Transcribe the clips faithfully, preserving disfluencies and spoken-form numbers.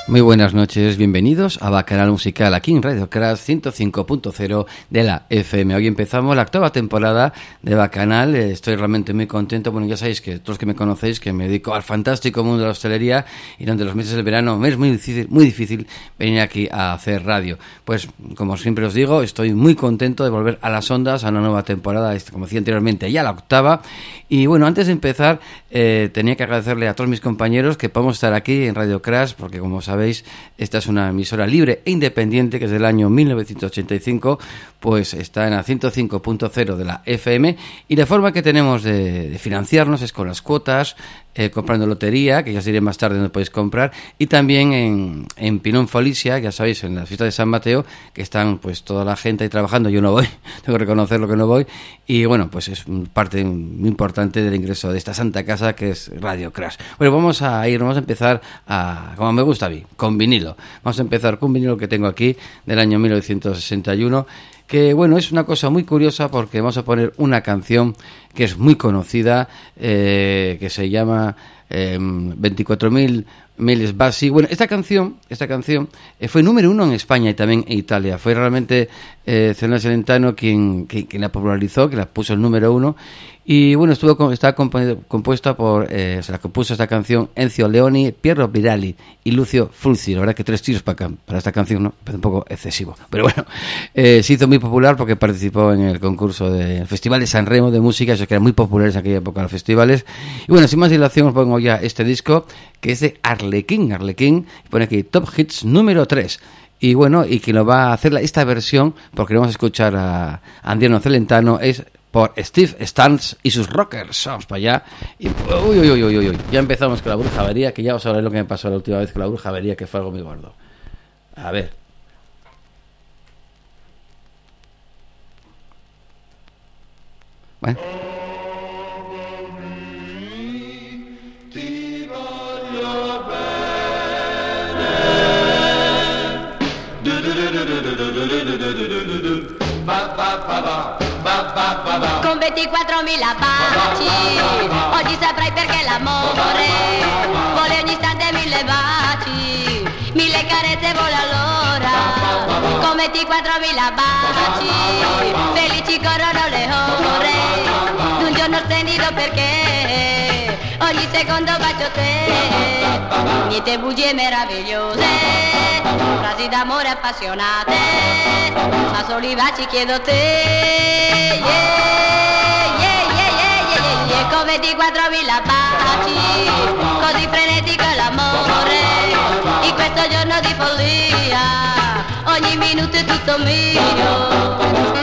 Muy buenas noches, bienvenidos a Bacanal Musical aquí en Radio Crash ciento cinco punto cero de la F M. Hoy empezamos la octava temporada de Bacanal, estoy realmente muy contento. Bueno, ya sabéis que todos los que me conocéis que me dedico al fantástico mundo de la hostelería y durante los meses del verano me es muy difícil, muy difícil venir aquí a hacer radio. Pues como siempre os digo, estoy muy contento de volver a las ondas a una nueva temporada, como decía anteriormente, ya la octava. Y bueno, antes de empezar eh, tenía que agradecerle a todos mis compañeros que podemos estar aquí en Radio Crash, porque como sabéis Veis, esta es una emisora libre e independiente que desde el año mil novecientos ochenta y cinco pues está en la ciento cinco punto cero de la F M, y la forma que tenemos de, de financiarnos es con las cuotas, eh, comprando lotería, que ya os diré más tarde donde podéis comprar, y también en, en Pinón Folicia, ya sabéis, en las fiestas de San Mateo, que están pues toda la gente ahí trabajando. Yo no voy, tengo que reconocer lo que no voy, y bueno, pues es parte muy importante del ingreso de esta santa casa que es Radio Crash. Bueno, vamos a ir, vamos a empezar a, como me gusta a mí, con vinilo. Vamos a empezar con un vinilo que tengo aquí del año mil novecientos sesenta y uno, que bueno, es una cosa muy curiosa porque vamos a poner una canción que es muy conocida, eh, que se llama eh, veinticuatro mil miles Basi. Bueno, esta canción, esta canción eh, fue número uno en España y también en Italia. Fue realmente eh, Celone Celentano quien, quien, quien la popularizó, que la puso el número uno. Y bueno, estuvo está compuesta por, eh, se la compuso esta canción Enzio Leoni, Piero Virali y Lucio Fulci. La verdad que tres tiros para, para esta canción, ¿no? Parece un poco excesivo. Pero bueno, eh, se hizo muy popular porque participó en el concurso del Festival de San Remo de música, esos que eran muy populares en aquella época los festivales. Y bueno, sin más dilación os pongo ya este disco, que es de Arlequín. Arlequín pone aquí Top Hits número tres. Y bueno, y quien lo va a hacer esta versión, porque vamos a escuchar a Andiano Celentano, es por Steve Stans y sus Rockers. Vamos para allá. Y uy, uy, uy, uy, uy. Ya empezamos con la bruja avería, que ya os hablaré lo que me pasó la última vez con la bruja avería, que fue algo muy gordo. A ver. Bueno. Con ventiquattromila baci oggi saprai perché l'amore vuole ogni istante mille baci, mille carezze vuole allora. Con ventiquattromila baci felici corrono le ore d'un giorno splendido perché ogni secondo bacio te. Niente bugie meravigliose, frasi d'amore appassionate, ma solo i baci chiedo te. Yeah, yeah, yeah, yeah, yeah, yeah. Con ventiquattromila baci, così frenetico è l'amore, in questo giorno di follia, ogni minuto è tutto mio.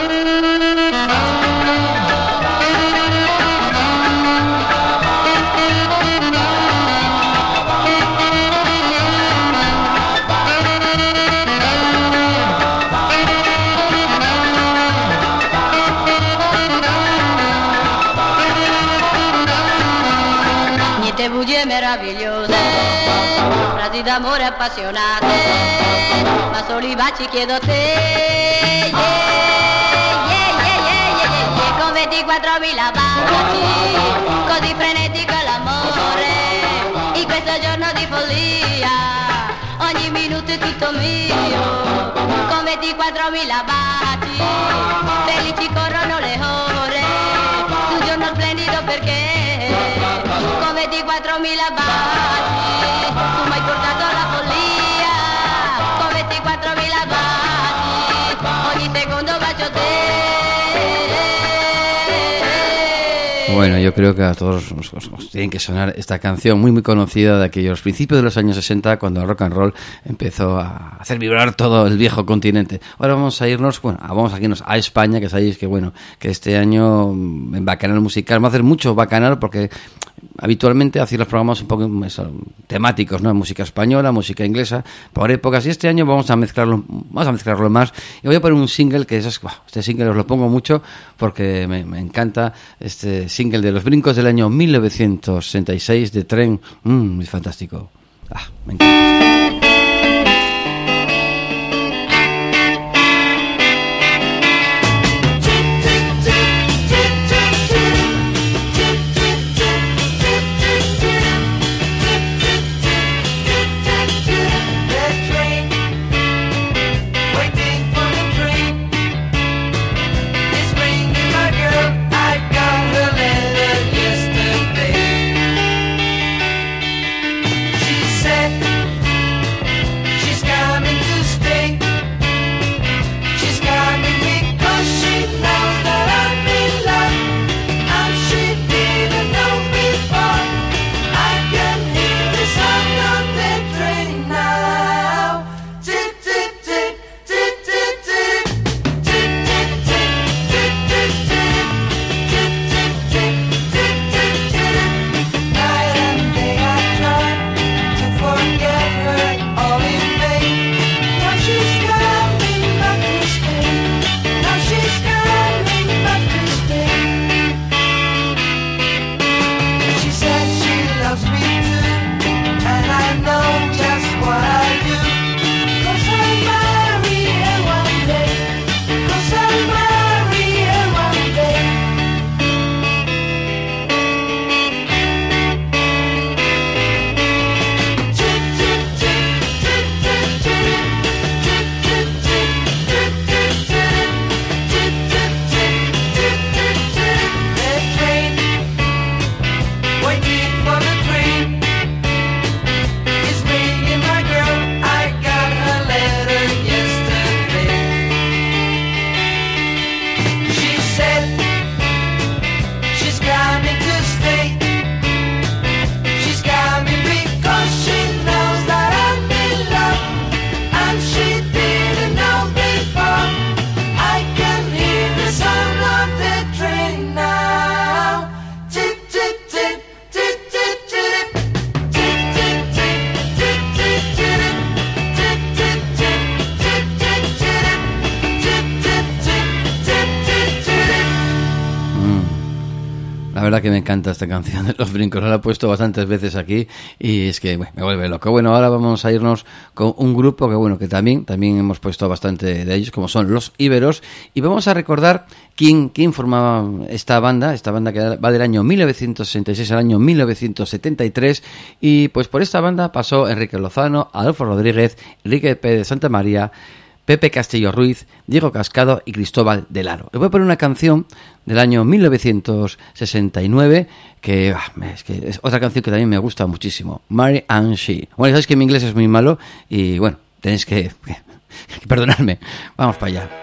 Bugie meravigliose, frasi d'amore appassionate, ma solo i baci chiedo te. Yeah, yeah, yeah, yeah, yeah, yeah. Con ventiquattromila baci, così frenetico è l'amore, in questo giorno di follia, ogni minuto è tutto mio. Con ventiquattromila baci, felici corrono le ore, un giorno splendido perché con ventiquattromila baci tu mi hai portato alla follia. Con ventiquattromila baci ogni secondo bacio te. Bueno, yo creo que a todos os, os, os tienen que sonar esta canción muy muy conocida de aquellos principios de los años sesenta, cuando el rock and roll empezó a hacer vibrar todo el viejo continente. Ahora vamos a irnos, bueno, vamos a irnos a España, que sabéis que bueno, que este año en Bacanal Musical vamos a hacer mucho Bacanal porque habitualmente hacía los programas un poco eso, temáticos, ¿no? Música española, música inglesa, por épocas, y este año vamos a mezclarlo, vamos a mezclarlo más, y voy a poner un single que es, wow, este single os lo pongo mucho porque me, me encanta este single de Los Brincos del año mil novecientos sesenta y seis de Tren, mmm, es fantástico, ah, me encanta. Yeah. verdad que me encanta esta canción de Los Brincos, la he puesto bastantes veces aquí y es que bueno, me vuelve loco. Bueno, ahora vamos a irnos con un grupo que bueno, que también, también hemos puesto bastante de ellos, como son Los Íberos, y vamos a recordar quién, quién formaba esta banda, esta banda que va del año mil novecientos sesenta y seis al año mil novecientos setenta y tres, y pues por esta banda pasó Enrique Lozano, Adolfo Rodríguez, Enrique Pérez de Santa María, Pepe Castillo Ruiz, Diego Cascado y Cristóbal del Aro. Les voy a poner una canción del año mil novecientos sesenta y nueve que, ah, es que es otra canción que también me gusta muchísimo, Mary and She. Bueno, sabéis que mi inglés es muy malo y bueno, tenéis que, que, que perdonarme. Vamos para allá.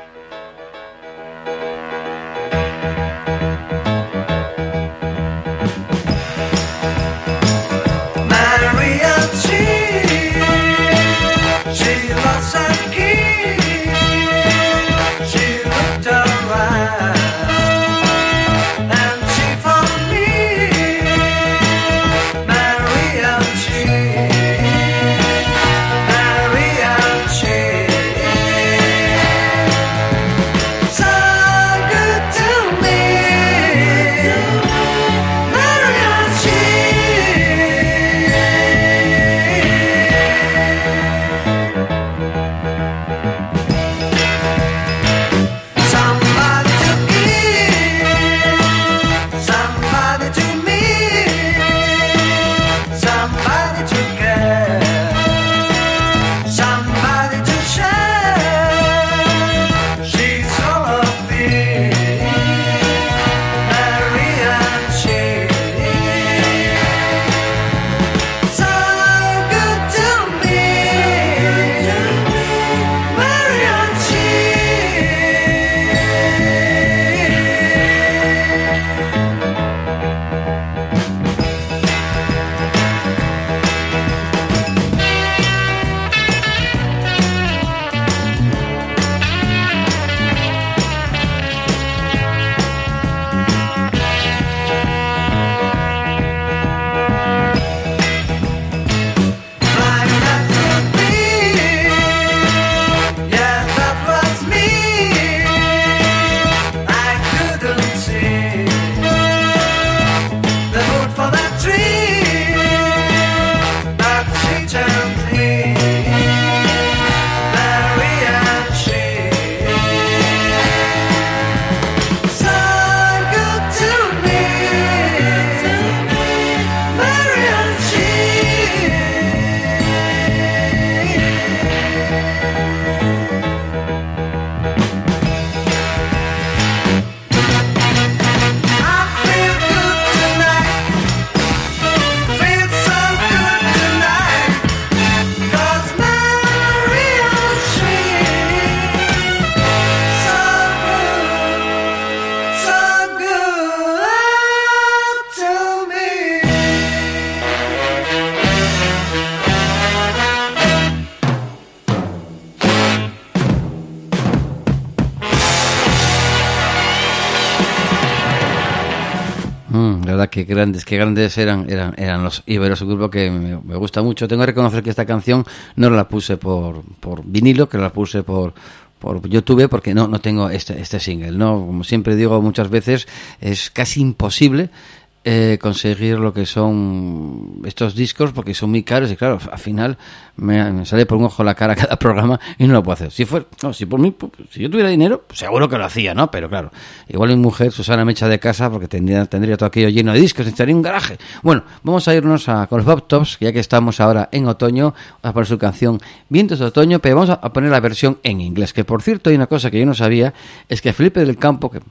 Mm, la verdad que grandes, que grandes eran, eran, eran los Íberos, un grupo que me, me gusta mucho. Tengo que reconocer que esta canción no la puse por, por vinilo, que la puse por, por YouTube, porque no, no tengo este, este single, ¿no? Como siempre digo muchas veces, es casi imposible eh, conseguir lo que son estos discos porque son muy caros y claro, al final me, me sale por un ojo la cara cada programa y no lo puedo hacer. Si fuera, no, si por mí, si yo tuviera dinero, pues seguro que lo hacía, ¿no? Pero claro, igual mi mujer, Susana, me echa de casa porque tendría, tendría todo aquello lleno de discos, necesitaría un garaje. Bueno, vamos a irnos a, con los Bob Tops, que ya que estamos ahora en otoño, vamos a poner su canción Vientos de Otoño, pero vamos a poner la versión en inglés, que por cierto hay una cosa que yo no sabía, es que Felipe del Campo, que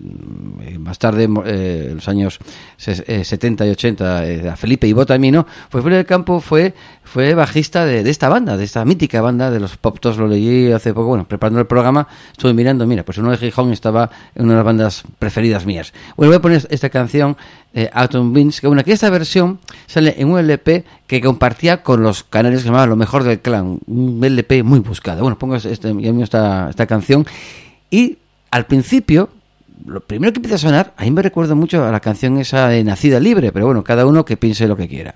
mm, más tarde, eh, en los años setenta y ochenta, eh, Felipe y Botamino, pues Felipe del Campo fue, fue bajista de, de esta banda, de esta mítica banda de los Pop Tops. Lo leí hace poco, bueno, preparando el programa, estuve mirando, mira, pues uno de Gijón estaba en una de las bandas preferidas mías. Bueno, voy a poner esta canción, eh, Autumn Winds, que bueno, aquí esta versión sale en un L P que compartía con los canarios que se llamaba Lo Mejor del Clan, un L P muy buscado. Bueno, pongo este, esta, esta canción y al principio lo primero que empieza a sonar, a mí me recuerda mucho a la canción esa de Nacida Libre, pero bueno, cada uno que piense lo que quiera.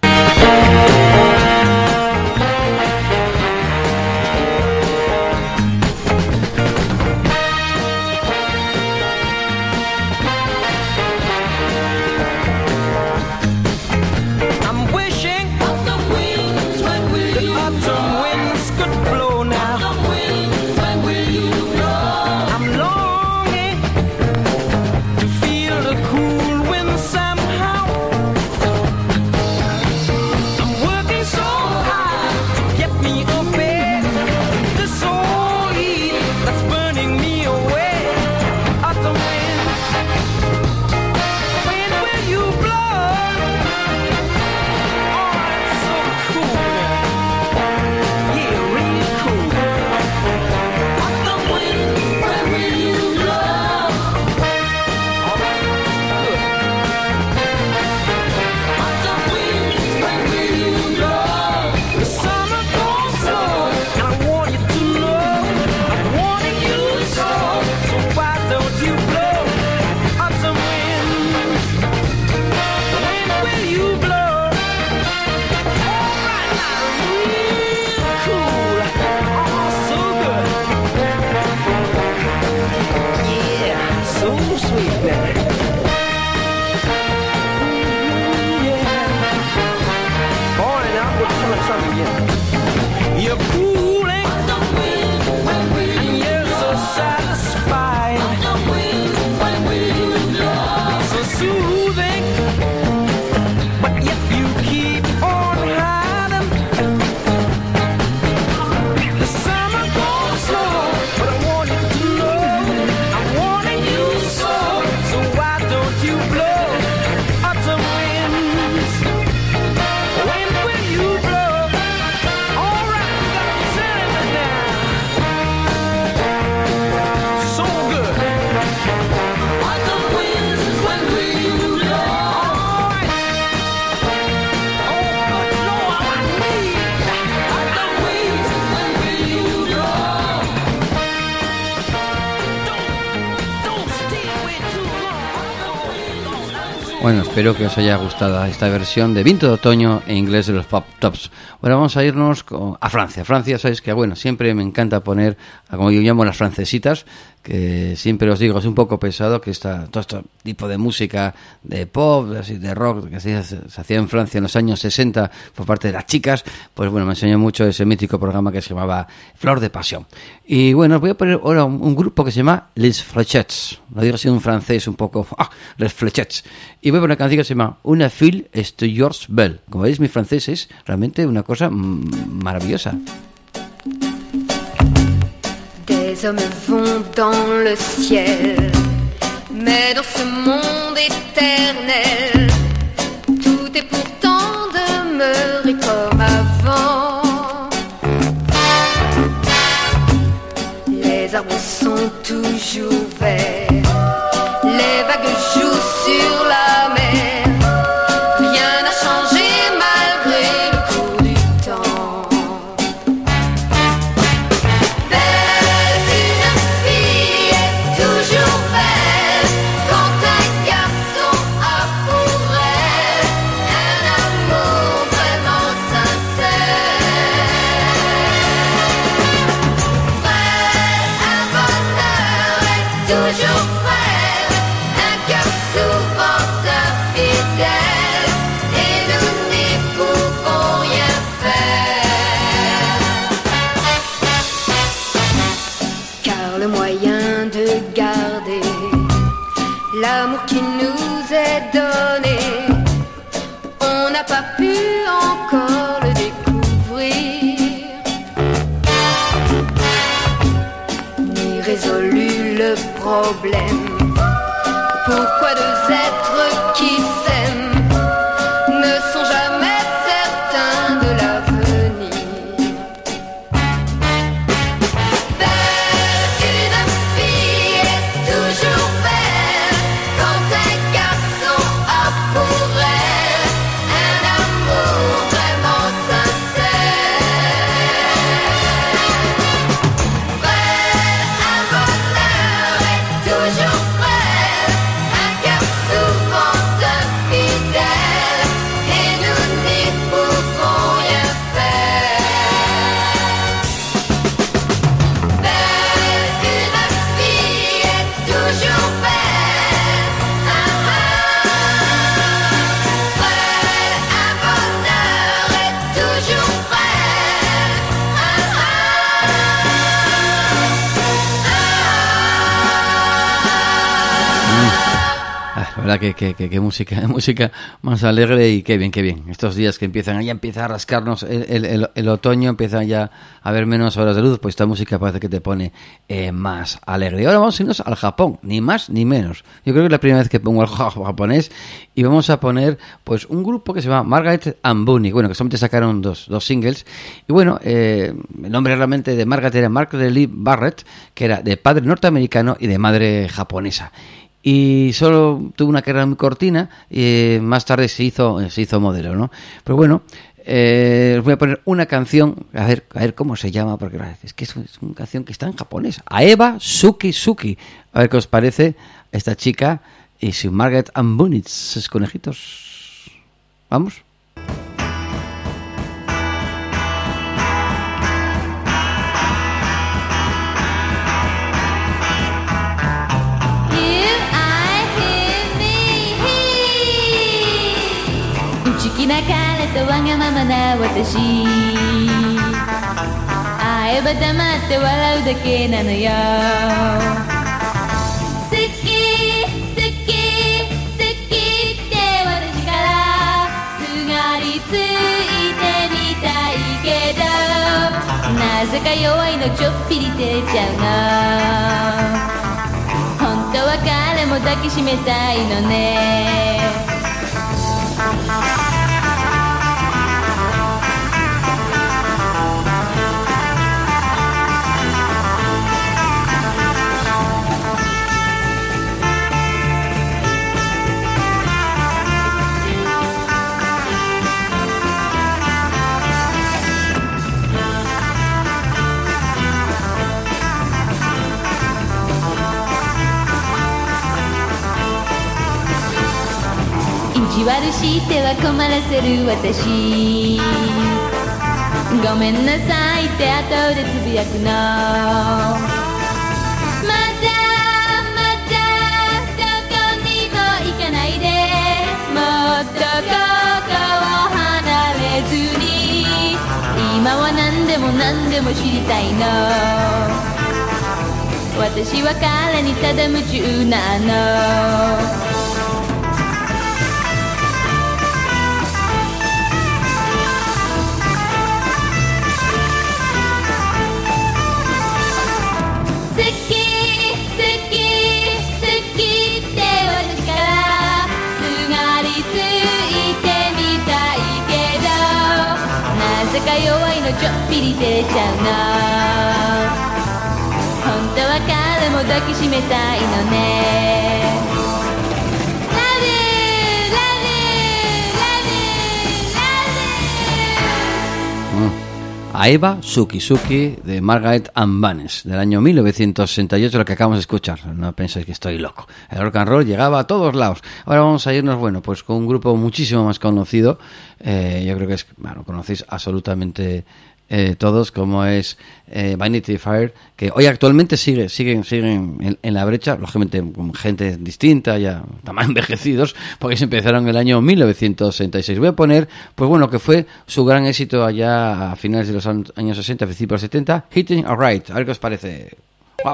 Ooh, sweet Mary. You're cooling, and you're so satisfied, so soothing, but yet you keep on hiding. The summer goes slow, but I want you to know I'm wanting you so. So why don't you blow autumn winds? When will you blow? Bueno, espero que os haya gustado esta versión de Viento de Otoño en inglés de los Pop Tops. Ahora vamos a irnos con, a Francia. Francia, sabéis que, bueno, siempre me encanta poner, como yo llamo, las francesitas, que siempre os digo, es un poco pesado que esta, todo este tipo de música de pop, así, de rock, que se, se hacía en Francia en los años sesenta por parte de las chicas, pues bueno, me enseñó mucho ese mítico programa que se llamaba Flor de Pasión. Y bueno, os voy a poner ahora un, un grupo que se llama Les Flechettes, lo digo así en francés un poco, ah, Les Flechettes, y voy a poner una canción que se llama Una fille est toujours belle. Como veis, mi francés es realmente una cosa maravillosa. Les hommes vont dans le ciel, mais dans ce monde éternel, tout est pourtant demeuré comme avant. Les arbres sont toujours verts, les vagues jouent sur la mer, rien n'a changé malgré le cours du temps. L'amour qui nous est donné, on n'a pas pu encore le découvrir, ni résolu le problème. Pourquoi deux êtres qui s'aiment ne sont jamais certains de l'avenir? Belle, une fille est toujours belle quand un garçon a pour elle un amour vraiment sincère. Frère, un bonheur est toujours frère, un cœur souvent infidèle, et nous n'y pouvons rien faire. Belle, une fille est toujours belle, ah ah. Frère, un bonheur est toujours frère, ah Ah, la verdad que, que, que, que música, música más alegre y qué bien, qué bien. Estos días que empiezan, ya empieza a rascarnos el, el, el, el otoño, empiezan ya a haber menos horas de luz, pues esta música parece que te pone eh, más alegre. Y ahora vamos a irnos al Japón, ni más ni menos. Yo creo que es la primera vez que pongo algo japonés y vamos a poner pues un grupo que se llama Margaret and Bunny, bueno, que solamente sacaron dos, dos singles. Y bueno, eh, el nombre realmente de Margaret era Margaret Lee Barrett, que era de padre norteamericano y de madre japonesa. Y solo tuvo una carrera muy cortina y más tarde se hizo se hizo modelo, ¿no? Pero bueno, eh, os voy a poner una canción, a ver a ver cómo se llama, porque es que es una canción que está en japonés. Aeba Suki Suki. A ver qué os parece esta chica y su Margaret and Bunny, sus conejitos. Vamos. If な彼とわがままな私、会えば黙って笑うだけなのよ。好き好き好きって私からすがりついてみたいけど、なぜか弱いのちょっぴり照れちゃうの。本当は彼も抱きしめたいのね。意地悪しては困らせる私、ごめんなさいって後でつぶやくの。まだまだどこにも行かないで、もっとここを離れずに、今は何でも何でも知りたいの。私は彼にただ夢中なの。好き好き好きって私からすがりついてみたいけど、なぜか弱いのちょっぴり照れちゃうの。本当は彼も抱きしめたいのね。Love you, love you, love you, love you. A Eva Suki Suki de Margaret and Banes del año mil novecientos sesenta y ocho, lo que acabamos de escuchar. No penséis que estoy loco. El rock and roll llegaba a todos lados. Ahora vamos a irnos, bueno, pues con un grupo muchísimo más conocido. Eh, yo creo que es, bueno, conocéis absolutamente eh, todos, como es eh, Vanity Fair, que hoy actualmente sigue, siguen, siguen en, en la brecha, lógicamente con gente distinta, ya más envejecidos, porque se empezaron en el año mil novecientos sesenta y seis. Voy a poner, pues bueno, que fue su gran éxito allá a finales de los años sesenta, principios de los setenta, Hitting a Ride. A ver qué os parece. ¡Wow!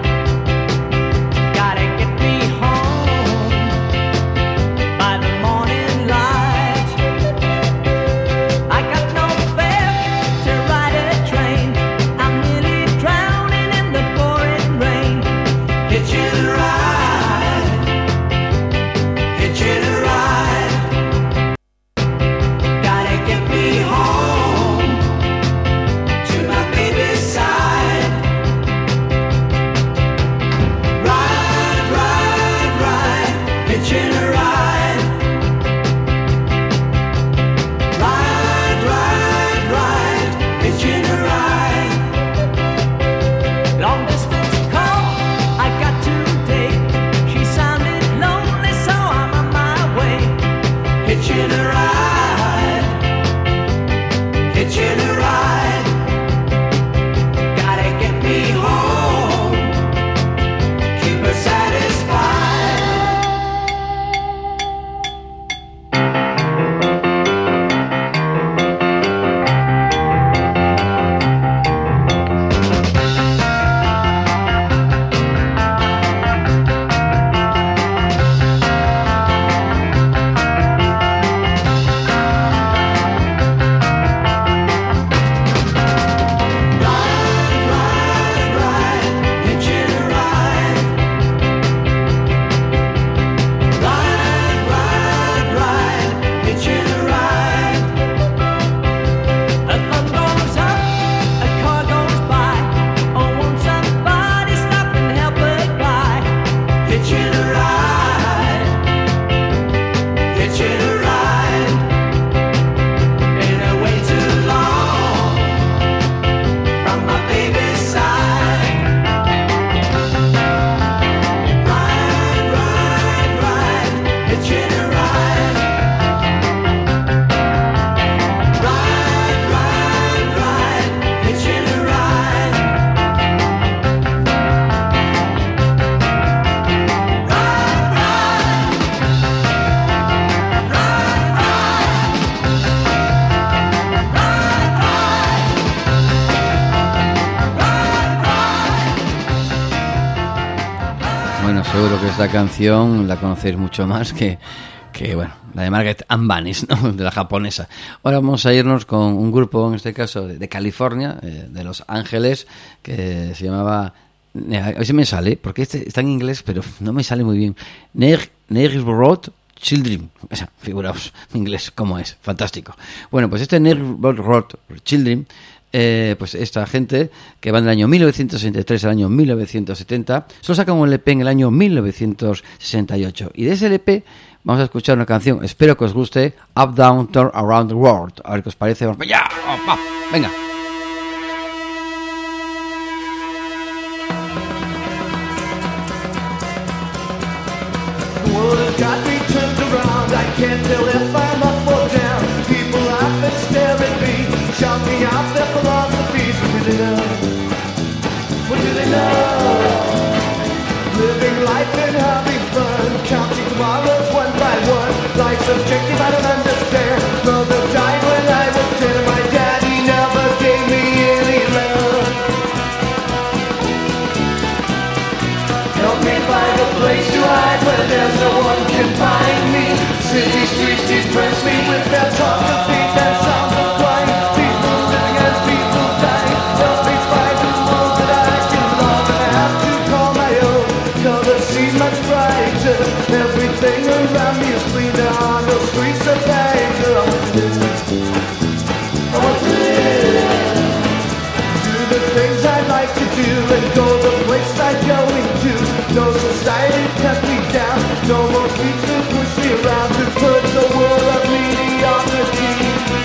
Morning Seguro que esta canción la conocéis mucho más que, que bueno, la de Margaret Ann Banis, ¿no? De la japonesa. Ahora vamos a irnos con un grupo, en este caso de, de California, eh, de Los Ángeles, que se llamaba, a ver si me sale, porque este está en inglés, pero no me sale muy bien. Neighborhood Children, o sea, figuraos en inglés cómo es, fantástico. Bueno, pues este Neighborhood Children, eh, pues esta gente que va del año mil novecientos sesenta y tres al año mil novecientos setenta, solo sacan un L P en el año mil novecientos sesenta y ocho. Y de ese L P vamos a escuchar una canción, espero que os guste, Up, Down, Turn Around the World. A ver qué os parece. Vamos para allá. ¡Opa! Venga. Got me turned around, I can't tell if I'm up or down. People laugh and stare at me, shout me out their philosophies. What do they know? What do they know? Living life and having fun, counting tomorrows one by one. Life's objective, I don't understand. Mother died when I was ten, and my daddy never gave me any love. Help me find a place to hide where there's no one can find me. City streets depress me with their talk of feet and sound of crying. People living as people dying. Help me find a world that I can love and have to call my own. Colors seem much brighter. Everything around me is cleaner on those streets of anger. I want to live. I want to live. Do the things I like to do and go the place I'm going to. No society kept me down. No more streets to push me around to put the world of mediocrity.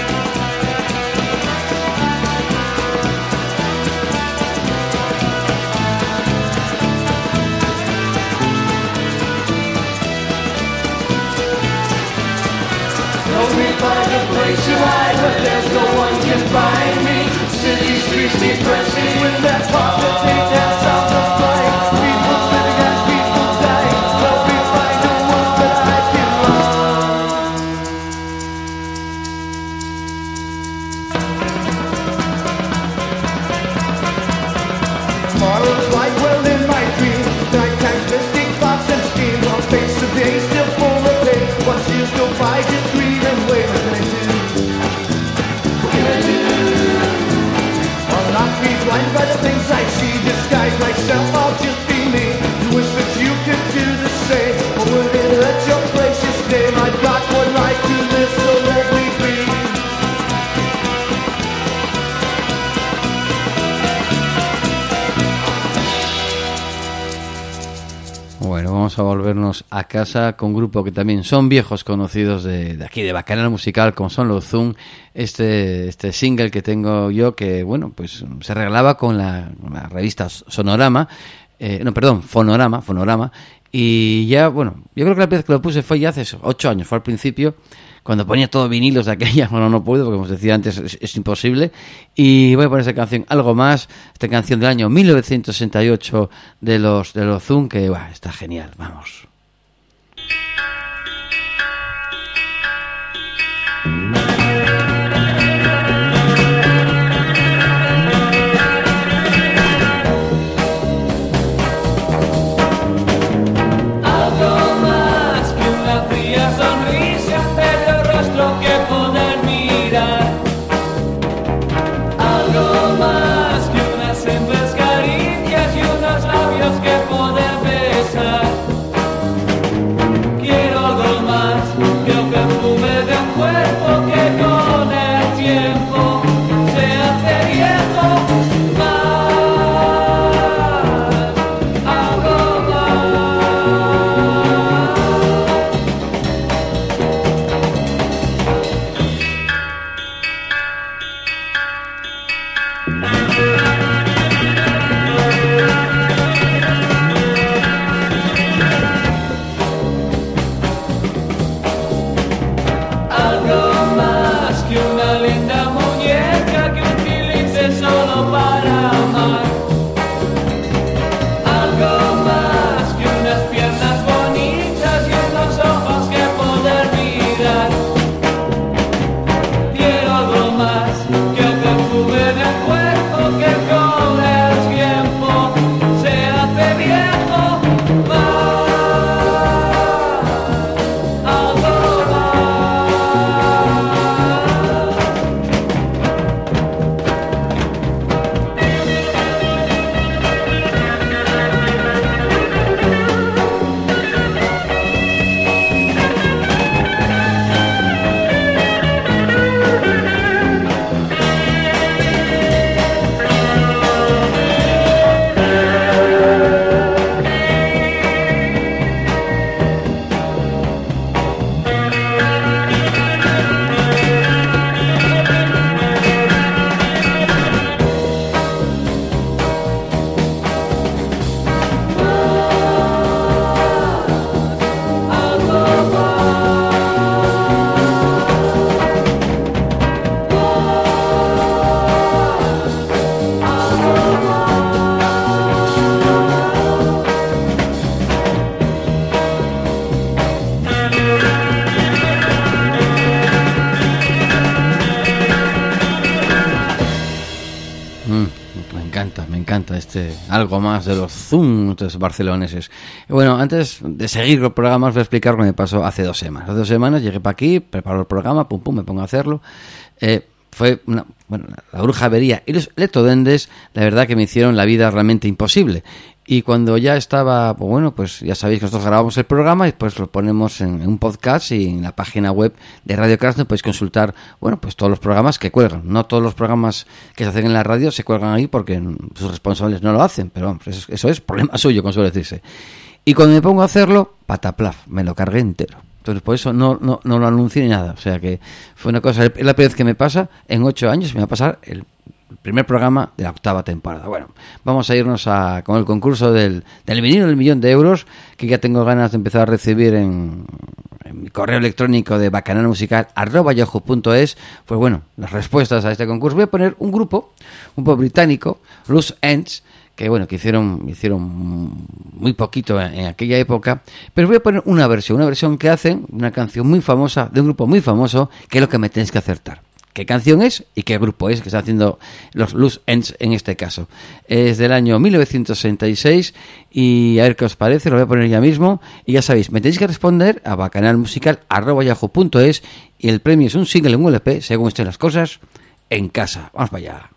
Help me find a place to hide where there's no one can find me. City streets depressing with that poverty and sound of crying. People living as people dying. Help me find a world that I can love. Tomorrow's light well in my dreams. Nighttime's mystic thoughts and schemes. On face of day still full of pain. Once years go by, just greed and wait. What can I do? What can I do? I'll not be blind by the things I see. Disguise myself, I'll just be me. You wish that you could do the same. Or would it hurt your precious name? I've got one right to live, so let me be. Bueno, vamos a volvernos a casa con un grupo que también son viejos conocidos de, de aquí, de Bacanal Musical, como son los Zoom. Este, este single que tengo yo, que bueno, pues se regalaba con la, con la revista Sonorama, eh, no, perdón, Fonorama, Fonorama, y ya, bueno, yo creo que la vez que lo puse fue ya hace ocho años, fue al principio, cuando ponía todo vinilos de aquella. Bueno, no puedo, porque como os decía antes, es, es imposible. Y voy a poner esa canción, Algo Más, esta canción del año mil novecientos sesenta y ocho de los, de los Zoom, que bah, está genial, vamos. Quiero algo más que un perfume de un cuerpo que encanta, me encanta este algo más de los zuntos barceloneses. Y bueno, antes de seguir con el programa os voy a explicar lo que me pasó hace dos semanas. Hace dos semanas llegué para aquí, preparo el programa, pum pum, me pongo a hacerlo. Eh, fue una, bueno, la bruja avería y los electrodendes, la verdad que me hicieron la vida realmente imposible. Y cuando ya estaba, pues bueno, pues ya sabéis que nosotros grabamos el programa y pues lo ponemos en, en un podcast y en la página web de Radio Crash podéis consultar, bueno, pues todos los programas que cuelgan. No todos los programas que se hacen en la radio se cuelgan ahí porque sus responsables no lo hacen, pero vamos, eso, eso es problema suyo, como suele decirse. Y cuando me pongo a hacerlo, pataplaf, me lo cargué entero. Entonces, por eso no, no, no lo anuncié ni nada. O sea que fue una cosa, es la primera vez que me pasa, en ocho años me va a pasar el primer programa de la octava temporada. Bueno, vamos a irnos a, con el concurso del, del vinilo del millón de euros, que ya tengo ganas de empezar a recibir en, en mi correo electrónico de bacanalmusical arroba yahoo punto es. Pues bueno, las respuestas a este concurso. Voy a poner un grupo, un grupo británico, Loose Ends, que bueno, que hicieron hicieron muy poquito en, en aquella época, pero voy a poner una versión, una versión que hacen, una canción muy famosa, de un grupo muy famoso, que es lo que me tenéis que acertar. ¿Qué canción es y qué grupo es que está haciendo los Loose Ends en este caso? Es del año mil novecientos sesenta y seis y a ver qué os parece, lo voy a poner ya mismo. Y ya sabéis, me tenéis que responder a bacanalmusical arroba yahoo punto es y el premio es un single, un L P, según estén las cosas, en casa. Vamos para allá.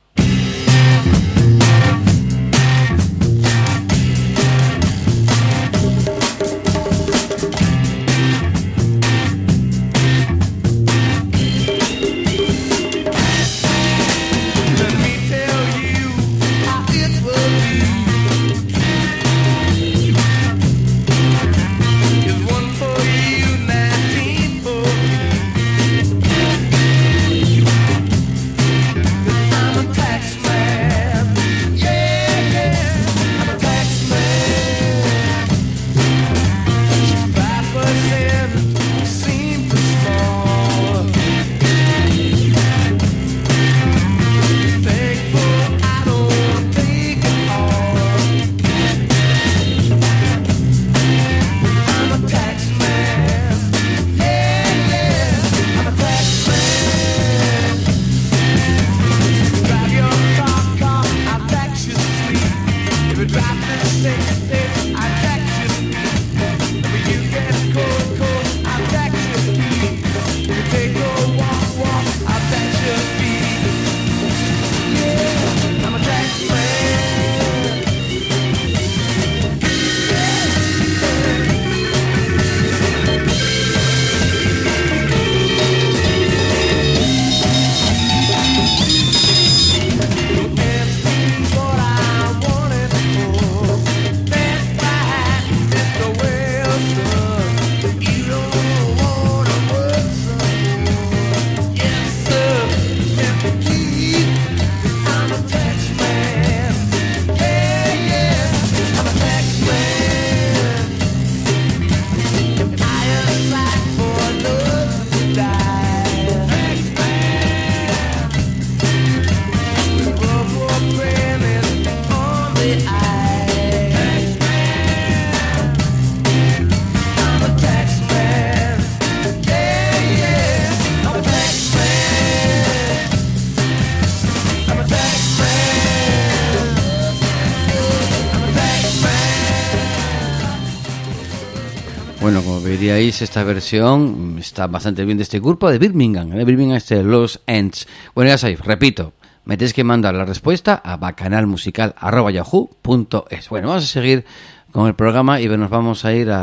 Bueno, como veríais, esta versión está bastante bien de este grupo de Birmingham, de Birmingham, este Loose Ends. Bueno, ya sabéis, repito, me tenéis que mandar la respuesta a bacanalmusical arroba yahoo punto es. Bueno, vamos a seguir con el programa y nos vamos a ir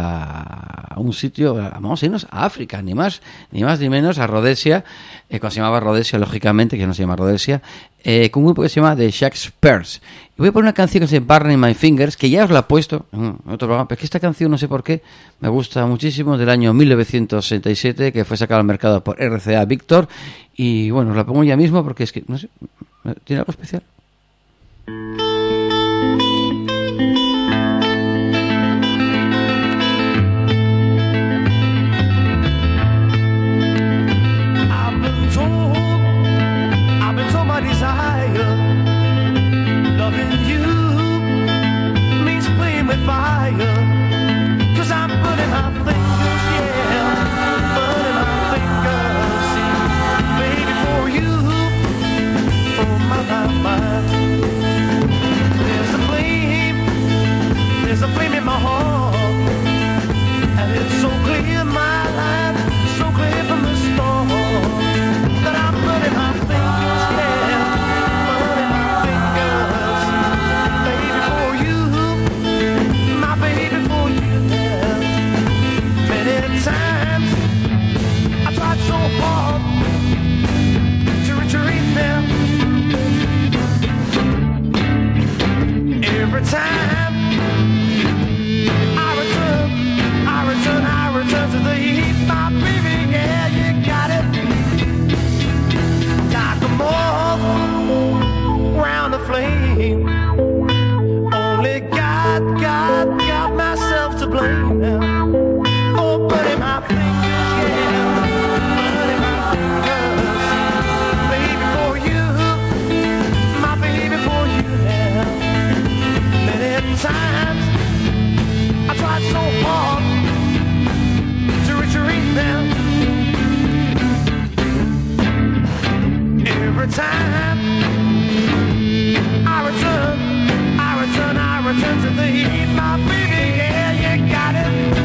a un sitio, vamos a irnos a África, ni más ni más ni menos, a Rhodesia, eh, cuando se llamaba Rhodesia, lógicamente, que no se llama Rhodesia, eh, con un grupo que se llama The Shakespeares. Y voy a poner una canción que se llama Burning My Fingers, que ya os la he puesto en otro programa, pero es que esta canción, no sé por qué, me gusta muchísimo, del año mil novecientos sesenta y siete, que fue sacada al mercado por R C A Victor, y bueno, os la pongo ya mismo porque es que, no sé, ¿tiene algo especial? My flame. Only God, God, got myself to blame now. Oh, burning my fingers, yeah, burning my fingers. Baby, for you, my baby, for you now. Many times I tried so hard to retrieve them. Every time I return, I return, I return to the heat. My baby, yeah, you got it.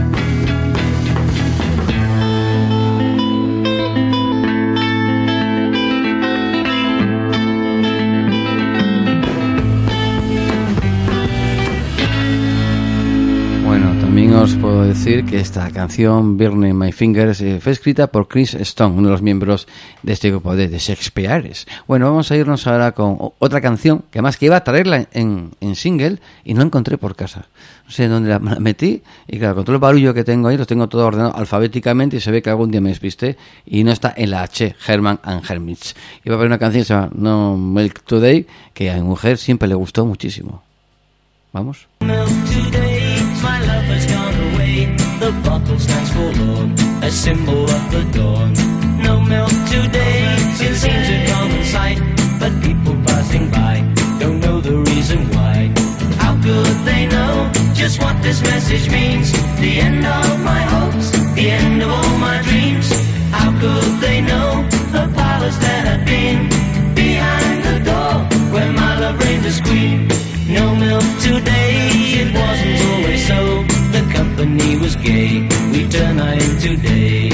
Bueno, también os puedo decir que esta canción, Burning My Fingers, eh, fue escrita por Chris Stone, uno de los miembros de este grupo de The Shakespeares. Bueno, vamos a irnos ahora con otra canción, que además que iba a traerla en, en single y no la encontré por casa. No sé dónde la metí, y claro, con todo el barullo que tengo ahí, los tengo todo ordenado alfabéticamente y se ve que algún día me despisté y no está en la H, Herman and Hermits. Iba a ver una canción que se llama No Milk Today, que a mi mujer siempre le gustó muchísimo. ¿Vamos? Milk today, my love has gone away. The bottle stands for Lord, a symbol of the dawn. No milk today, it seems a common sight, but people passing by don't know the reason why. How could they know just what this message means? The end of my hopes, the end of all my dreams. How could they know the palace that had been behind the door where my love reigned as queen? No milk today, it wasn't always so. The company was gay, we turn night into day.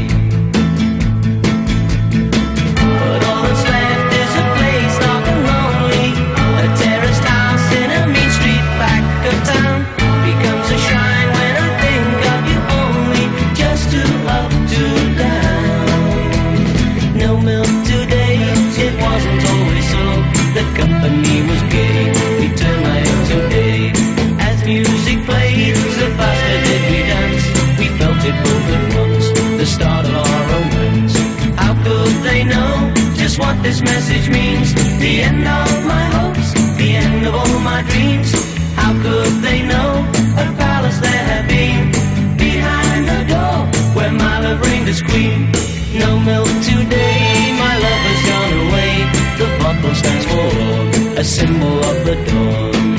But all that's left is a place dark and lonely. A terraced house in a mean street back of town becomes a shrine when I think of you only. Just to up, to down. No milk today, it wasn't always so. The company was gay, we turn night into day. As music played, the faster did we dance. We felt it both at once, the start of our romance. How could they know just what this message means? The end of my hopes, the end of all my dreams. How could they know a palace there had been behind the door where my love reigned as queen? No milk today, my love has gone away. The bottle stands for Lord, a symbol of the dawn.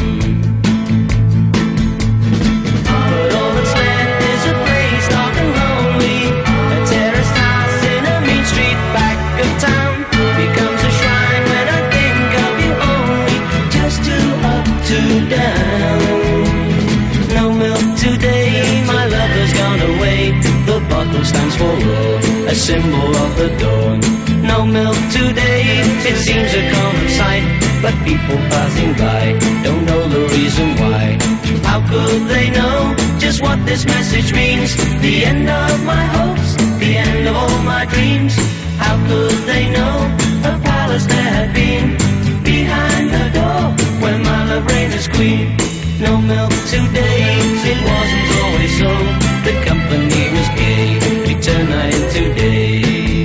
But all that's left is a place dark and lonely. A terraced house in a mean street back of town becomes a shrine when I think of you only. Just to up, to down. No milk today, my love has gone away. The bottle stands for Lord, a symbol of the dawn. No milk today, it seems a common sight, but people passing by don't know the reason why. How could they know just what this message means? The end of my hopes, the end of all my dreams. How could they know a palace there had been behind the door where my love reigned as queen? No milk today, it wasn't always so. The company was gay, we turned night into day.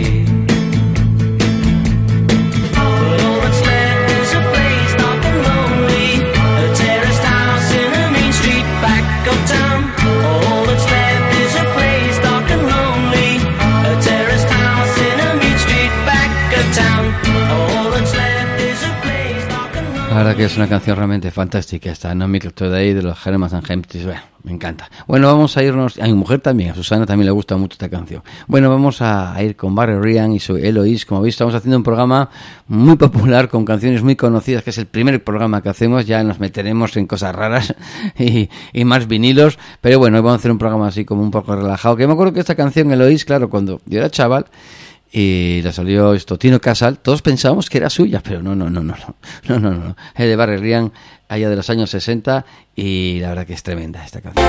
La verdad que es una canción realmente fantástica esta No Milk Today de los Herman and Hermits. Bueno, me encanta. Bueno, vamos a irnos, a mi mujer también, a Susana también le gusta mucho esta canción. Bueno, vamos a, a ir con Barry Ryan y su Eloise. Como veis, estamos haciendo un programa muy popular con canciones muy conocidas, que es el primer programa que hacemos. Ya nos meteremos en cosas raras y, y más vinilos, pero bueno, hoy vamos a hacer un programa así como un poco relajado. Que me acuerdo que esta canción Eloise, claro, cuando yo era chaval y le salió esto Tino Casal, todos pensábamos que era suya, pero no, no, no, no, no, no, no, no. Es de Barry Ryan, allá de los años sesenta, y la verdad que es tremenda esta canción.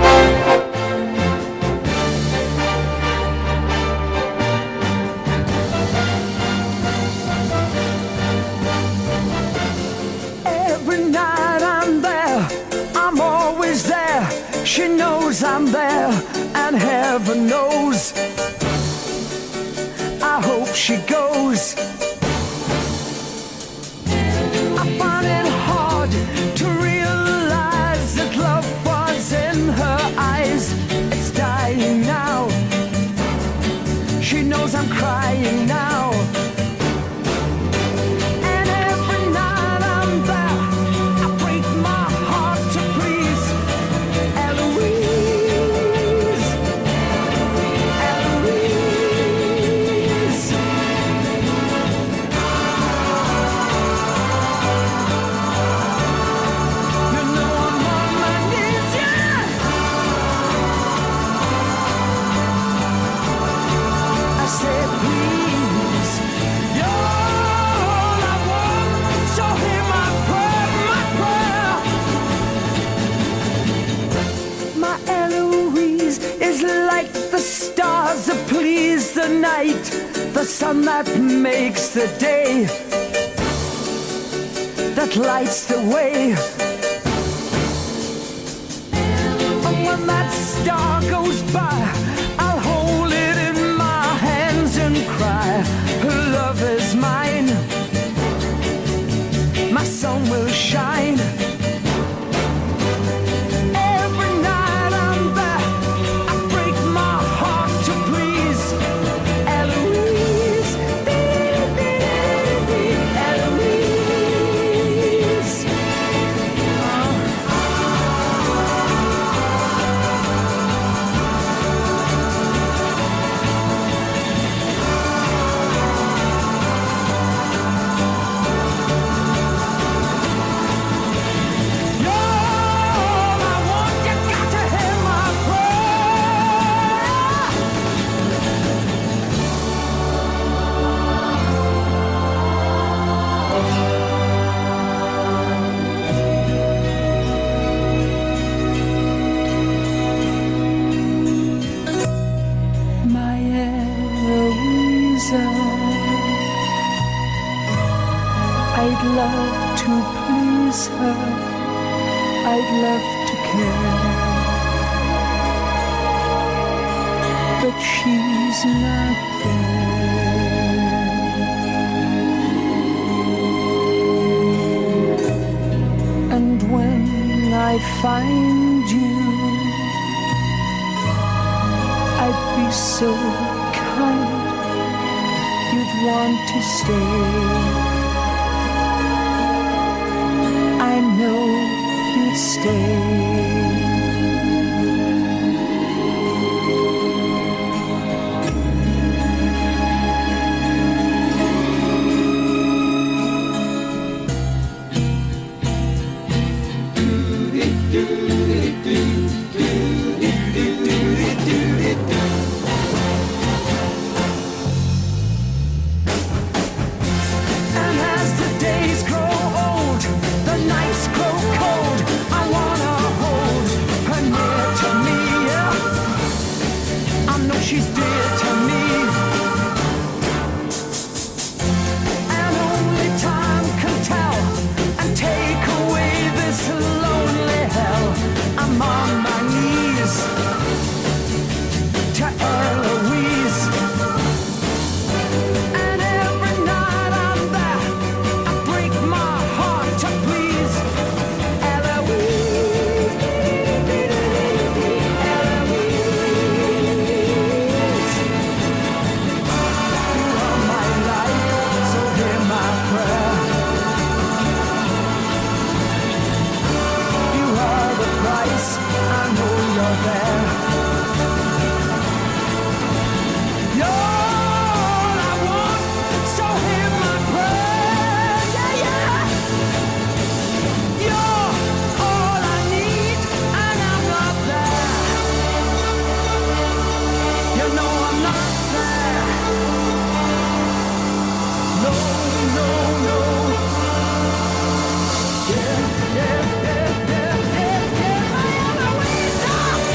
Every night I'm there, I'm always there. She knows I'm there, and heaven knows I hope she goes. I night, the sun that makes the day, that lights the way. And when that star goes by, I'll hold it in my hands and cry, love is mine, my sun will shine. Every night I'm there, I break my heart to please Eloise, Eloise. My Eloisa, I'd love to please her, I'd love to care, but she's not there. And when I find you, I'd be so kind, you'd want to stay. I know you'd stay. And as the days grow old, the nights grow cold, I wanna hold her near to me, yeah. I know she's dear to me, and only time can tell and take away this lonely hell. I'm on my knees to Eloise. And every night I'm there, I break my heart to please Eloise, Eloise. You are my life, so hear my prayer. You are the price, I know you're there. You're all I want, so hear my prayer, yeah, yeah. You're all I need, and I'm not there. You know I'm not there. No, no, no. Yeah, yeah, yeah, yeah, yeah, yeah. My Eloisa,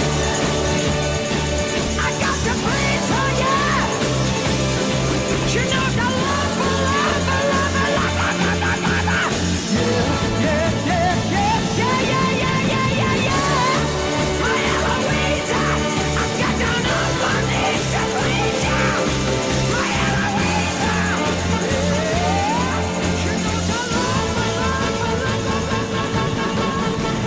I got to please her, yeah. She knows I love her, love her, love her, love her, love her, love her. Yeah, yeah, yeah, yeah, yeah, yeah, yeah, yeah, yeah. My Eloisa, I got down on my knees to please you. My Eloisa, yeah. She knows I love her, love her, love her, love her, love her, love her.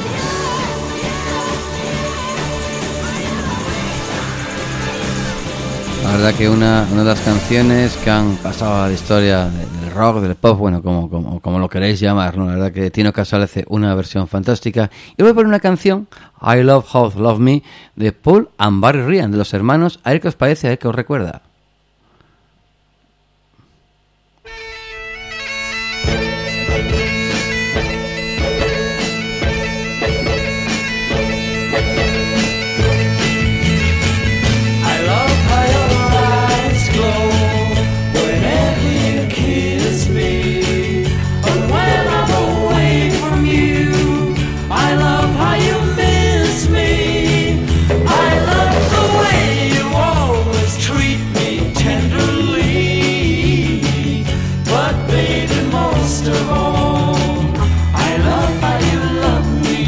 La verdad que una, una de las canciones que han pasado a la historia del rock, del pop, bueno, como, como, como lo queréis llamar, ¿no? La verdad que Tino Casal hace una versión fantástica. Y voy a poner una canción, I Love How You Love Me, de Paul and Barry Ryan, de los hermanos. A ver qué os parece, a ver qué os recuerda. I love how your eyes glow whenever you kiss me. And when I'm away from you, I love how you miss me. I love the way you always treat me. of all, I love how you love me.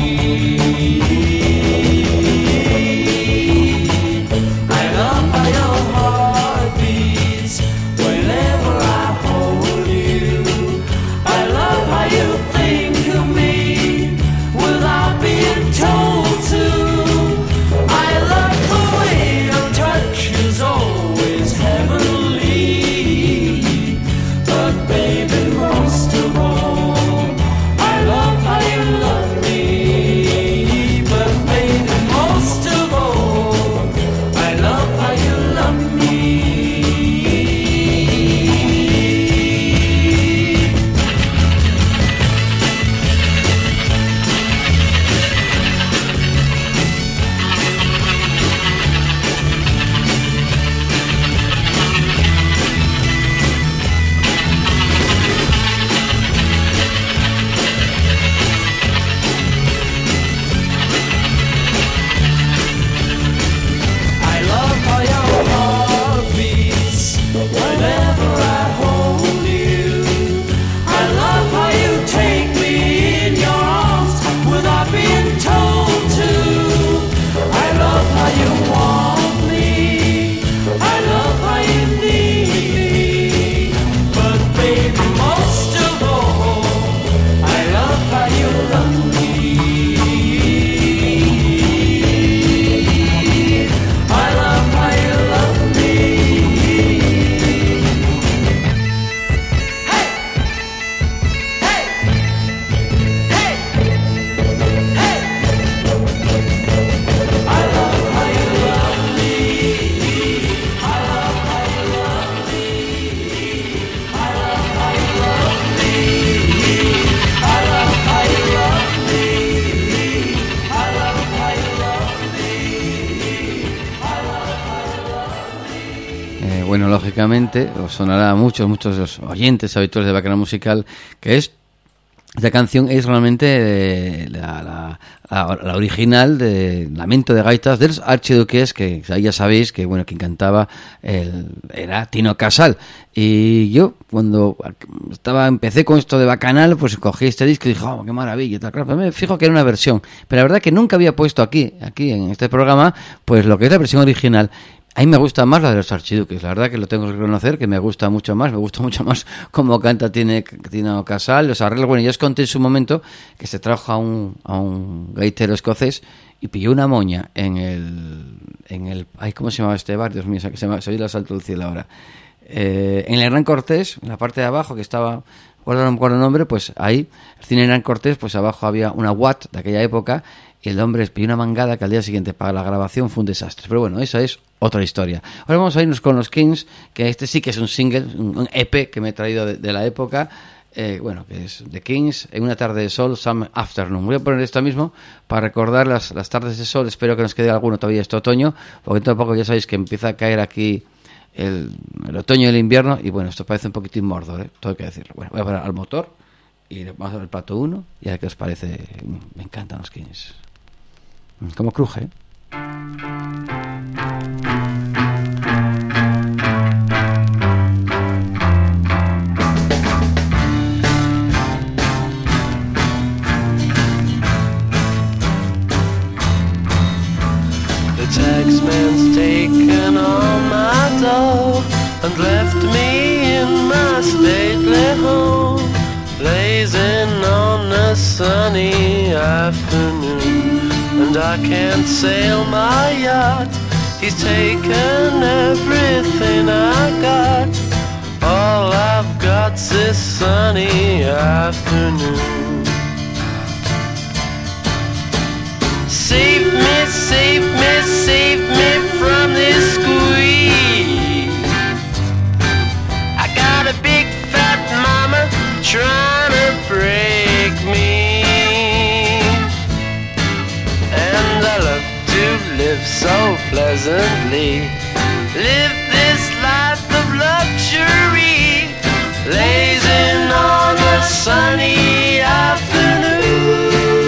I love how your heart beats whenever I hold you. I love how you think of me without being told to. I love the way your touch is always heavenly. But baby, most of all, I love how you love me. But baby, most of all, I love how you love me. I love how your heart beats whenever I hold you. I love how you take me in your arms without being told to. I love how you want me. I love how you need me. But baby, most of all, I love how you love me. I love how you love me. Hey! Hey! Hey! Hey! I love how you love me. I love how you love me. I love how you love me. I love how you love me. I love how you love me. I love how you love me. Eh, bueno, lógicamente, os sonará a muchos, muchos de los oyentes habituales de Bacanal Musical, que es esta canción es realmente eh, la, la, la, la original de Lamento de Gaitas de los Archiduques, que ahí ya sabéis que bueno, quien cantaba el, era Tino Casal. Y yo cuando estaba empecé con esto de Bacanal, pues cogí este disco y dije, oh, qué maravilla y tal. Claro, pero me fijo que era una versión, pero la verdad que nunca había puesto aquí, aquí en este programa, pues lo que es la versión original. A mí me gusta más la de los Archiduques, la verdad que lo tengo que reconocer, que me gusta mucho más, me gusta mucho más cómo canta tiene Tino Casal, los arreglos. Bueno, yo os conté en su momento que se trajo a un, a un gaitero escocés y pilló una moña en el, en el, ay, ¿cómo se llamaba este bar? Dios mío, se, se, se oye el asalto del cielo ahora. Eh, en el Hernán Cortés, en la parte de abajo, que estaba, guardo, no me acuerdo el nombre, pues ahí, el cine Hernán Cortés, pues abajo había una Watt de aquella época, y el hombre pidió una mangada que al día siguiente para la grabación fue un desastre. Pero bueno, esa es otra historia. Ahora vamos a irnos con los Kings, que este sí que es un single, un E P que me he traído de, de la época, eh, bueno, que es The Kings, En una tarde de sol, Some Afternoon. Voy a poner esto mismo para recordar las, las tardes de sol, espero que nos quede alguno todavía este otoño, porque tampoco ya sabéis que empieza a caer aquí el, el otoño y el invierno, y bueno, esto parece un poquitín Mordor, ¿eh? Todo hay que decirlo. Bueno, voy a parar al motor, y vamos a ver el plato uno, y a ver qué os parece. Me encantan los Kings. Como cruje, ¿eh? The taxman's taken all my dough and left me in my stately home, blazing on a sunny afternoon. And I can't sail my yacht, he's taken everything I got. All I've got's this sunny afternoon. Save me, save me, save me from this squeeze. I got a big fat mama trying to break me, and I love to live so pleasantly, live this life of luxury, blazing on a sunny afternoon.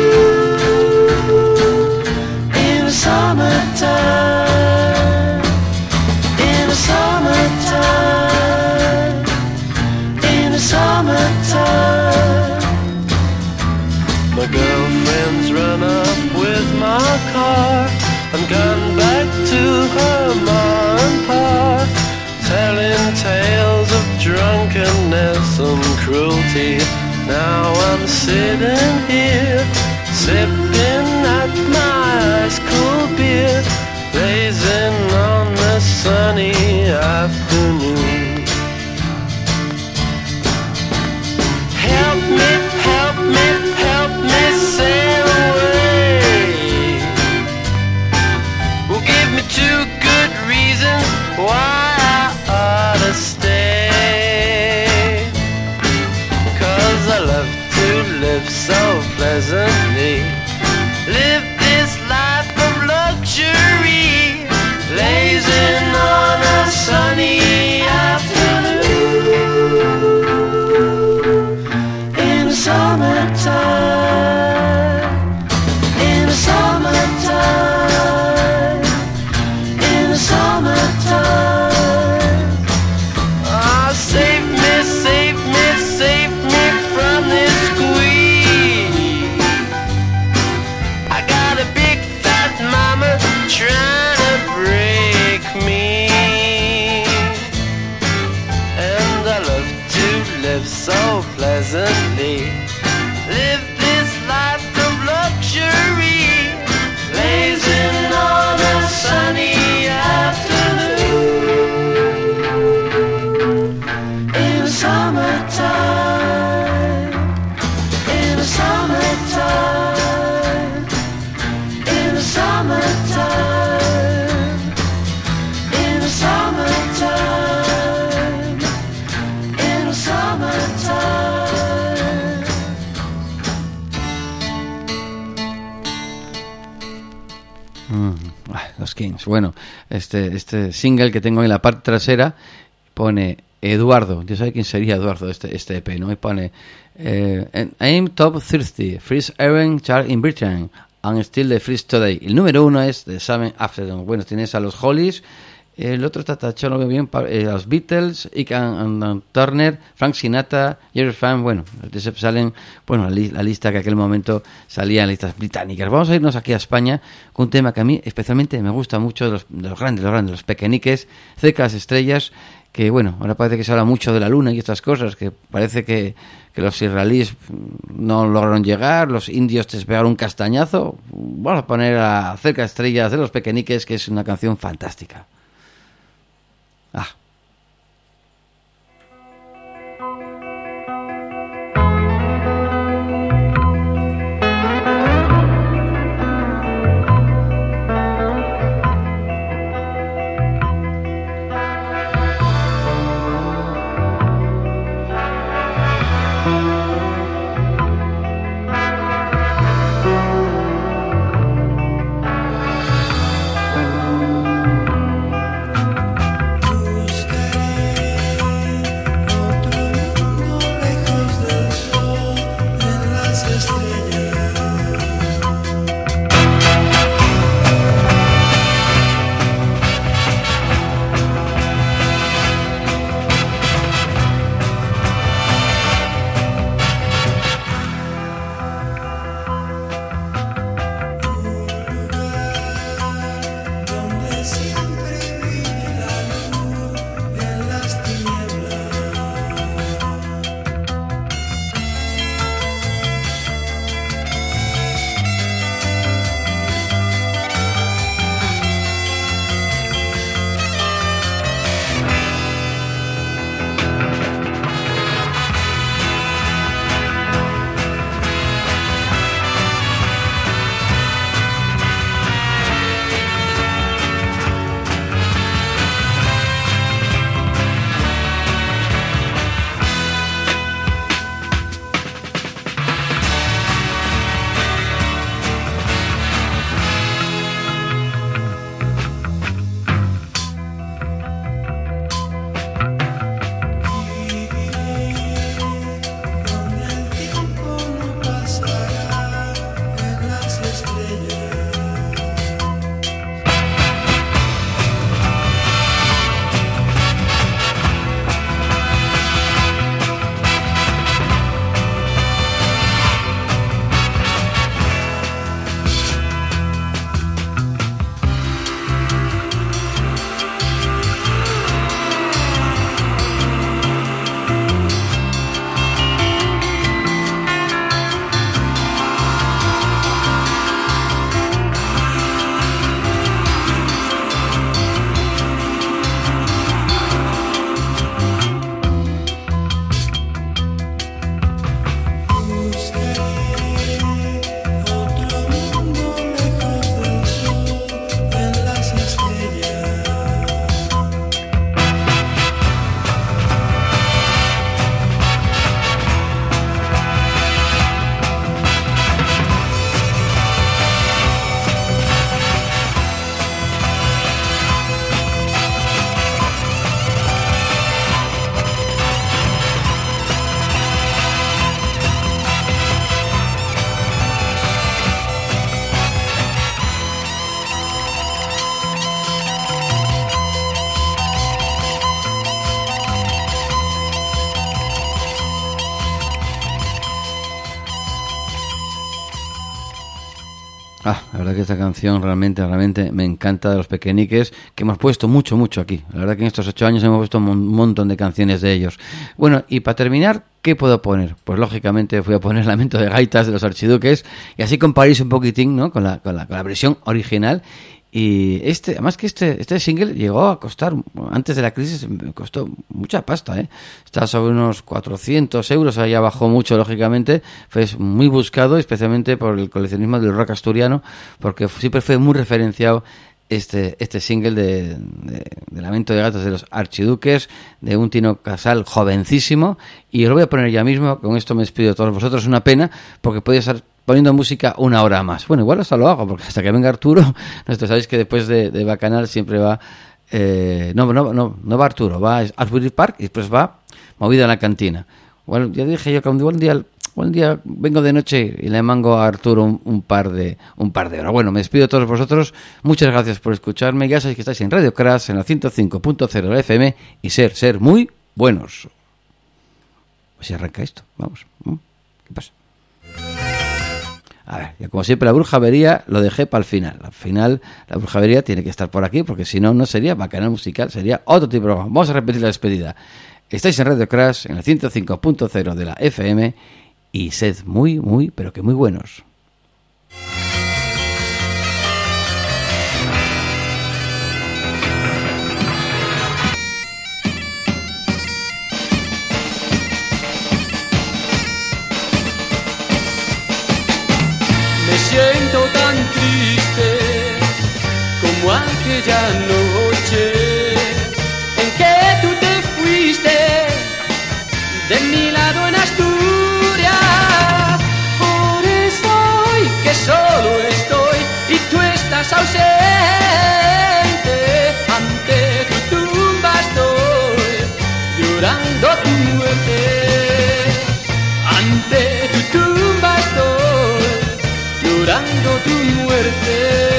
In the summertime, in the summertime, in the summertime. My girlfriend's run up with my car and gone back to her ma and pa, telling tales of drunkenness and cruelty. Now I'm sitting here, sipping at my ice cold beer, blazing on the sunny afternoon. Help me, help me, help me sail away. Well, give me two good reasons why I ought to stay. 'Cause I love to live so pleasantly, live this life of luxury, blazing on a sunny afternoon in the summertime, in the summertime, in the summertime. Ah, save me, save me, save me from this squeeze. I got a big fat mama trying to break me, and I love to live so pleasantly, live this life of luxury, blazing on a sunny afternoon in the summertime, in the summertime, in the summertime, in the summertime, in the summertime. Mm, ah, los Kings. Bueno, este, este single que tengo en la parte trasera pone Eduardo. Yo sé quién sería Eduardo, este, este E P, ¿no? Y pone eh, I'm top thirty, Freeze Aaron Chart in Britain, and still the freeze today. El número uno es The Summer Afternoon. Bueno, tienes a los Hollies, el otro está tachado bien, eh, los Beatles, Ike and, and Turner, Frank Sinatra, Jerry Fan. Bueno, salen, bueno, la, li, la lista que en aquel momento salía en listas británicas. Vamos a irnos aquí a España con un tema que a mí especialmente me gusta mucho, de los, de los grandes, los grandes, los pequeñiques, cerca de las estrellas, que bueno, ahora parece que se habla mucho de la luna y estas cosas, que parece que, que los israelíes no lograron llegar, los indios te pegaron un castañazo. Vamos a poner a cerca de estrellas de los pequeñiques, que es una canción fantástica. Ah. Ah, la verdad que esta canción realmente, realmente me encanta, de los Pequeñiques, que hemos puesto mucho, mucho aquí. La verdad que en estos ocho años hemos puesto un montón de canciones de ellos. Bueno, y para terminar, ¿qué puedo poner? Pues lógicamente voy a poner Lamento de Gaitas de los Archiduques, y así comparéis un poquitín, ¿no?, con la, con la, con la versión original. Y este, además que este, este single llegó a costar, antes de la crisis, me costó mucha pasta, ¿eh? Estaba sobre unos cuatrocientos euros, allá bajó mucho, lógicamente. Fue muy buscado, especialmente por el coleccionismo del rock asturiano, porque siempre fue muy referenciado este, este single de, de, de Lamento de Gatos de los Archiduques, de un Tino Casal jovencísimo, y lo voy a poner ya mismo. Con esto me despido de todos vosotros. Una pena, porque podía estar poniendo música una hora más. Bueno, igual hasta lo hago, porque hasta que venga Arturo, nosotros sabéis que después de, de Bacanal siempre va, eh, no, no, no, no va Arturo, va a Asbury Park y después va Movida en la Cantina. Bueno, ya dije yo que un día, un día vengo de noche y le mango a Arturo un, un par de un par de horas. Bueno, me despido de todos vosotros. Muchas gracias por escucharme. Ya sabéis que estáis en Radio Crash, en la ciento cinco punto cero de la F M, y ser, ser muy buenos. Pues si arranca esto, vamos. ¿Qué pasa? A ver, ya como siempre, la brujavería lo dejé para el final. Al final, la brujavería tiene que estar por aquí, porque si no, no sería Bacanal Musical, sería otro tipo de programa. Vamos a repetir la despedida. Estáis en Radio Crash, en el ciento cinco punto cero de la F M, y sed muy, muy, pero que muy buenos. Me siento tan triste como aquella noche en que tú te fuiste de mi lado en Asturias. Por eso hoy que solo estoy y tú estás ausente, ante tu tumba estoy llorando tu muerte. Ante tu tumba estoy llorando tu muerte.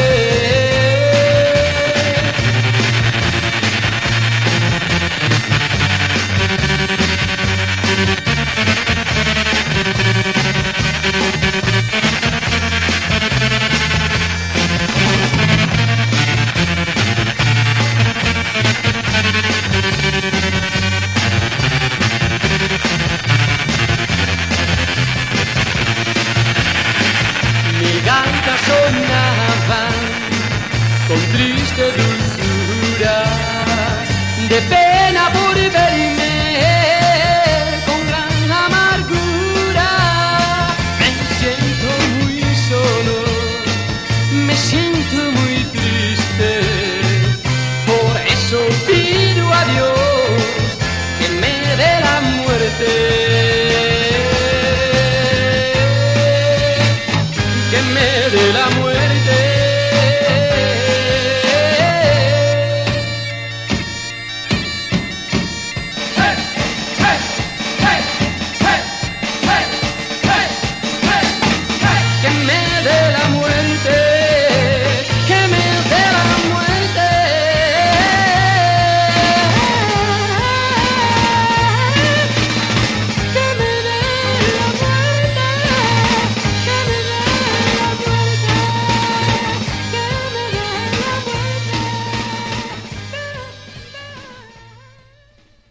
Mis gaitas sonaban con triste dulzura, de pena por ver